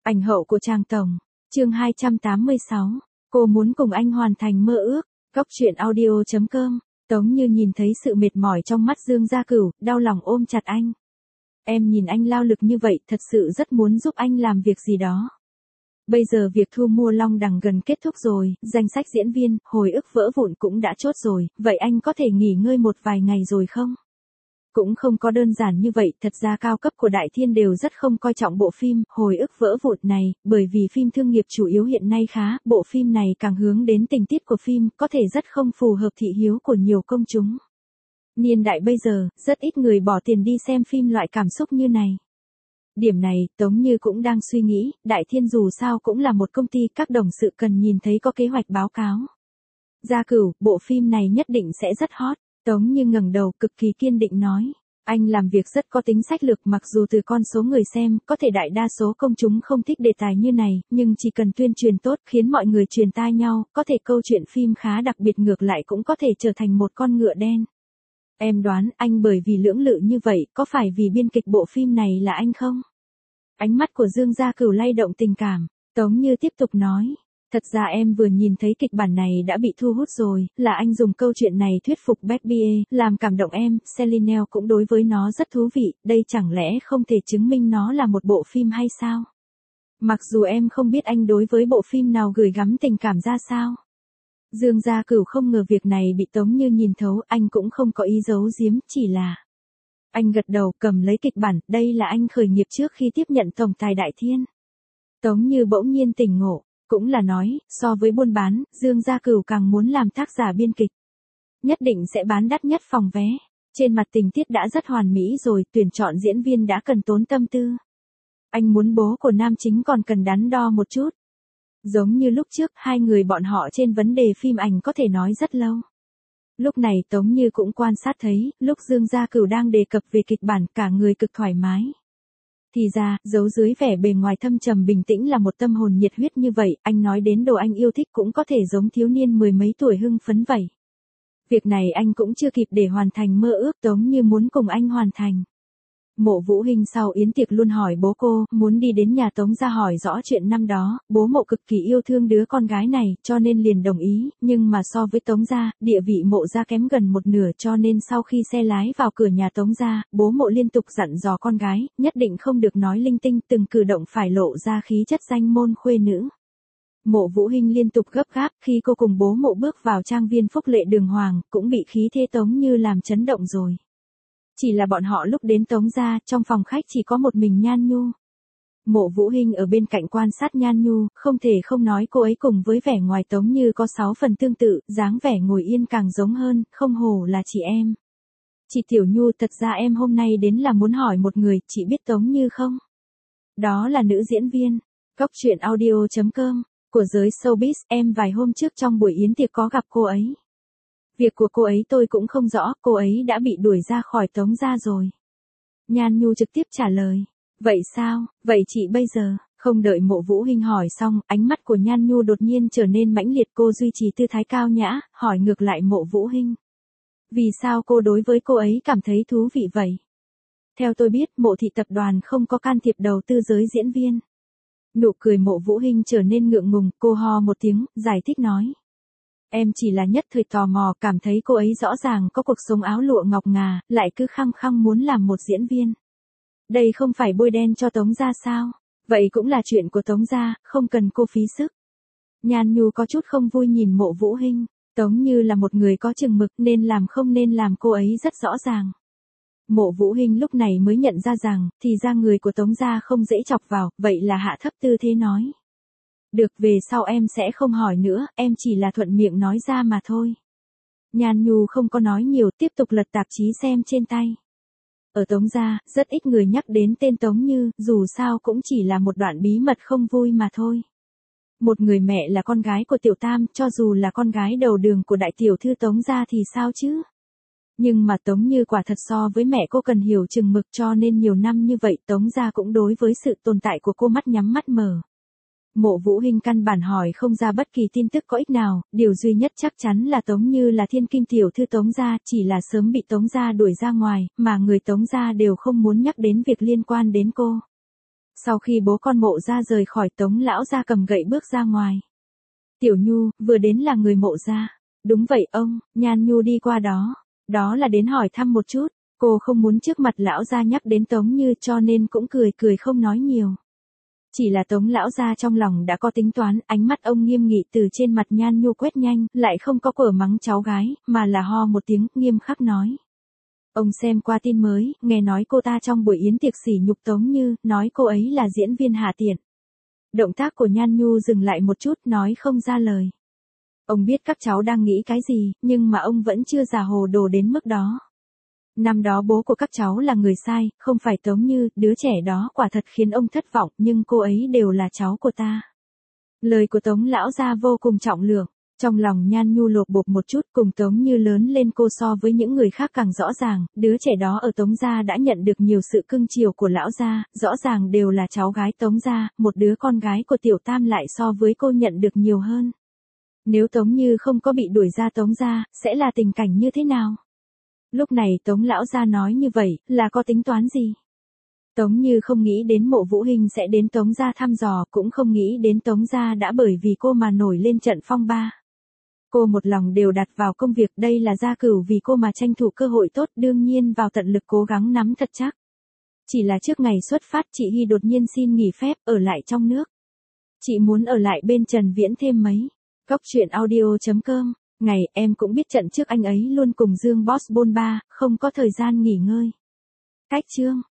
Ảnh hậu của Tràng Tổng. Chương 286. Cô muốn cùng anh hoàn thành mơ ước. Góc truyện audio.com. Tống Như nhìn thấy sự mệt mỏi trong mắt Dương Gia Cửu, đau lòng ôm chặt anh. Em nhìn anh lao lực như vậy, thật sự rất muốn giúp anh làm việc gì đó. Bây giờ việc thu mua Long Đằng gần kết thúc rồi, danh sách diễn viên, hồi ức vỡ vụn cũng đã chốt rồi, vậy anh có thể nghỉ ngơi một vài ngày rồi không? Cũng không có đơn giản như vậy, thật ra cao cấp của Đại Thiên đều rất không coi trọng bộ phim hồi ức vỡ vụn này, bởi vì phim thương nghiệp chủ yếu hiện nay khá, bộ phim này càng hướng đến tình tiết của phim, có thể rất không phù hợp thị hiếu của nhiều công chúng. Niên đại bây giờ, rất ít người bỏ tiền đi xem phim loại cảm xúc như này. Điểm này, Tống Như cũng đang suy nghĩ, Đại Thiên dù sao cũng là một công ty, các đồng sự cần nhìn thấy có kế hoạch báo cáo. Gia Cửu, bộ phim này nhất định sẽ rất hot. Tống Như ngẩng đầu cực kỳ kiên định nói. Anh làm việc rất có tính sách lược, mặc dù từ con số người xem, có thể đại đa số công chúng không thích đề tài như này, nhưng chỉ cần tuyên truyền tốt khiến mọi người truyền tai nhau, có thể câu chuyện phim khá đặc biệt, ngược lại cũng có thể trở thành một con ngựa đen. Em đoán anh bởi vì lưỡng lự như vậy, có phải vì biên kịch bộ phim này là anh không? Ánh mắt của Dương Gia Cửu lay động tình cảm. Tống Như tiếp tục nói. Thật ra em vừa nhìn thấy kịch bản này đã bị thu hút rồi, là anh dùng câu chuyện này thuyết phục Becky, làm cảm động em, Celine cũng đối với nó rất thú vị, đây chẳng lẽ không thể chứng minh nó là một bộ phim hay sao? Mặc dù em không biết anh đối với bộ phim nào gửi gắm tình cảm ra sao. Dương Gia Cửu không ngờ việc này bị Tống Như nhìn thấu, anh cũng không có ý giấu giếm, chỉ là... Anh gật đầu, cầm lấy kịch bản, đây là anh khởi nghiệp trước khi tiếp nhận tổng tài Đại Thiên. Tống Như bỗng nhiên tỉnh ngộ. Cũng là nói, so với buôn bán, Dương Gia Cửu càng muốn làm tác giả biên kịch. Nhất định sẽ bán đắt nhất phòng vé. Trên mặt tình tiết đã rất hoàn mỹ rồi, tuyển chọn diễn viên đã cần tốn tâm tư. Anh muốn bố của nam chính còn cần đắn đo một chút. Giống như lúc trước, hai người bọn họ trên vấn đề phim ảnh có thể nói rất lâu. Lúc này Tống Như cũng quan sát thấy, lúc Dương Gia Cửu đang đề cập về kịch bản, cả người cực thoải mái. Thì ra, giấu dưới vẻ bề ngoài thâm trầm bình tĩnh là một tâm hồn nhiệt huyết như vậy, anh nói đến đồ anh yêu thích cũng có thể giống thiếu niên mười mấy tuổi hưng phấn vậy. Việc này anh cũng chưa kịp để hoàn thành mơ ước, Tống Như muốn cùng anh hoàn thành. Mộ Vũ Hinh sau yến tiệc luôn hỏi bố cô, muốn đi đến nhà Tống gia hỏi rõ chuyện năm đó, bố Mộ cực kỳ yêu thương đứa con gái này, cho nên liền đồng ý, nhưng mà so với Tống gia, địa vị Mộ gia kém gần một nửa, cho nên sau khi xe lái vào cửa nhà Tống gia, bố Mộ liên tục dặn dò con gái, nhất định không được nói linh tinh, từng cử động phải lộ ra khí chất danh môn khuê nữ. Mộ Vũ Hinh liên tục gấp gáp, khi cô cùng bố Mộ bước vào trang viên Phúc Lệ Đường Hoàng, cũng bị khí thế Tống Như làm chấn động rồi. Chỉ là bọn họ lúc đến Tống gia, trong phòng khách chỉ có một mình Nhan Nhu. Mộ Vũ Hinh ở bên cạnh quan sát Nhan Nhu, không thể không nói cô ấy cùng với vẻ ngoài Tống Như có 6 phần tương tự, dáng vẻ ngồi yên càng giống hơn, không hổ là chị em. Chị Tiểu Nhu, thật ra em hôm nay đến là muốn hỏi một người, chị biết Tống Như không? Đó là nữ diễn viên. Góc truyện audio.com. Của giới showbiz, em vài hôm trước trong buổi yến tiệc có gặp cô ấy. Việc của cô ấy tôi cũng không rõ, cô ấy đã bị đuổi ra khỏi Tống gia rồi. Nhan Nhu trực tiếp trả lời. Vậy sao, vậy chị bây giờ, không đợi Mộ Vũ Hinh hỏi xong, ánh mắt của Nhan Nhu đột nhiên trở nên mãnh liệt, cô duy trì tư thái cao nhã, hỏi ngược lại Mộ Vũ Hinh. Vì sao cô đối với cô ấy cảm thấy thú vị vậy? Theo tôi biết, Mộ thị tập đoàn không có can thiệp đầu tư giới diễn viên. Nụ cười Mộ Vũ Hinh trở nên ngượng ngùng, cô ho một tiếng, giải thích nói. Em chỉ là nhất thời tò mò, cảm thấy cô ấy rõ ràng có cuộc sống áo lụa ngọc ngà, lại cứ khăng khăng muốn làm một diễn viên. Đây không phải bôi đen cho Tống gia sao? Vậy cũng là chuyện của Tống gia, không cần cô phí sức. Nhan Nhu có chút không vui nhìn Mộ Vũ Hinh, Tống Như là một người có chừng mực, nên làm không nên làm cô ấy rất rõ ràng. Mộ Vũ Hinh lúc này mới nhận ra rằng, thì ra người của Tống gia không dễ chọc vào, vậy là hạ thấp tư thế nói. Được, về sau em sẽ không hỏi nữa, em chỉ là thuận miệng nói ra mà thôi. Nhan Nhu không có nói nhiều, tiếp tục lật tạp chí xem trên tay. Ở Tống gia, rất ít người nhắc đến tên Tống Như, dù sao cũng chỉ là một đoạn bí mật không vui mà thôi. Một người mẹ là con gái của Tiểu Tam, cho dù là con gái đầu đường của đại tiểu thư Tống gia thì sao chứ? Nhưng mà Tống Như quả thật so với mẹ cô cần hiểu chừng mực, cho nên nhiều năm như vậy Tống gia cũng đối với sự tồn tại của cô mắt nhắm mắt mở. Mộ Vũ Hinh căn bản hỏi không ra bất kỳ tin tức có ích nào, điều duy nhất chắc chắn là Tống Như là thiên kim tiểu thư Tống gia, chỉ là sớm bị Tống gia đuổi ra ngoài, mà người Tống gia đều không muốn nhắc đến việc liên quan đến cô. Sau khi bố con Mộ gia rời khỏi, Tống lão gia cầm gậy bước ra ngoài. Tiểu Nhu, vừa đến là người Mộ gia. Đúng vậy ông, Nhan Nhu đi qua đó. Đó là đến hỏi thăm một chút. Cô không muốn trước mặt lão gia nhắc đến Tống Như cho nên cũng cười cười không nói nhiều. Chỉ là Tống lão gia trong lòng đã có tính toán, ánh mắt ông nghiêm nghị từ trên mặt Nhan Nhu quét nhanh, lại không có quở mắng cháu gái, mà là ho một tiếng, nghiêm khắc nói. Ông xem qua tin mới, nghe nói cô ta trong buổi yến tiệc sỉ nhục Tống Như, nói cô ấy là diễn viên hạ tiện. Động tác của Nhan Nhu dừng lại một chút, nói không ra lời. Ông biết các cháu đang nghĩ cái gì, nhưng mà ông vẫn chưa già hồ đồ đến mức đó. Năm đó bố của các cháu là người sai, không phải Tống Như, đứa trẻ đó quả thật khiến ông thất vọng, nhưng cô ấy đều là cháu của ta. Lời của Tống lão gia vô cùng trọng lượng, trong lòng Nhan Nhu lột bột một chút, cùng Tống Như lớn lên cô so với những người khác càng rõ ràng, đứa trẻ đó ở Tống gia đã nhận được nhiều sự cưng chiều của lão gia, rõ ràng đều là cháu gái Tống gia, một đứa con gái của Tiểu Tam lại so với cô nhận được nhiều hơn. Nếu Tống Như không có bị đuổi ra Tống gia, sẽ là tình cảnh như thế nào? Lúc này Tống lão gia nói như vậy, là có tính toán gì? Tống Như không nghĩ đến Mộ Vũ Hinh sẽ đến Tống gia thăm dò, cũng không nghĩ đến Tống gia đã bởi vì cô mà nổi lên trận phong ba. Cô một lòng đều đặt vào công việc, đây là gia cửu vì cô mà tranh thủ cơ hội tốt, đương nhiên vào tận lực cố gắng nắm thật chắc. Chỉ là trước ngày xuất phát chị Hy đột nhiên xin nghỉ phép, ở lại trong nước. Chị muốn ở lại bên Trần Viễn thêm mấy. Góc truyện audio.com, ngày em cũng biết trận trước anh ấy luôn cùng Dương Boss bôn ba, không có thời gian nghỉ ngơi. Cách chương.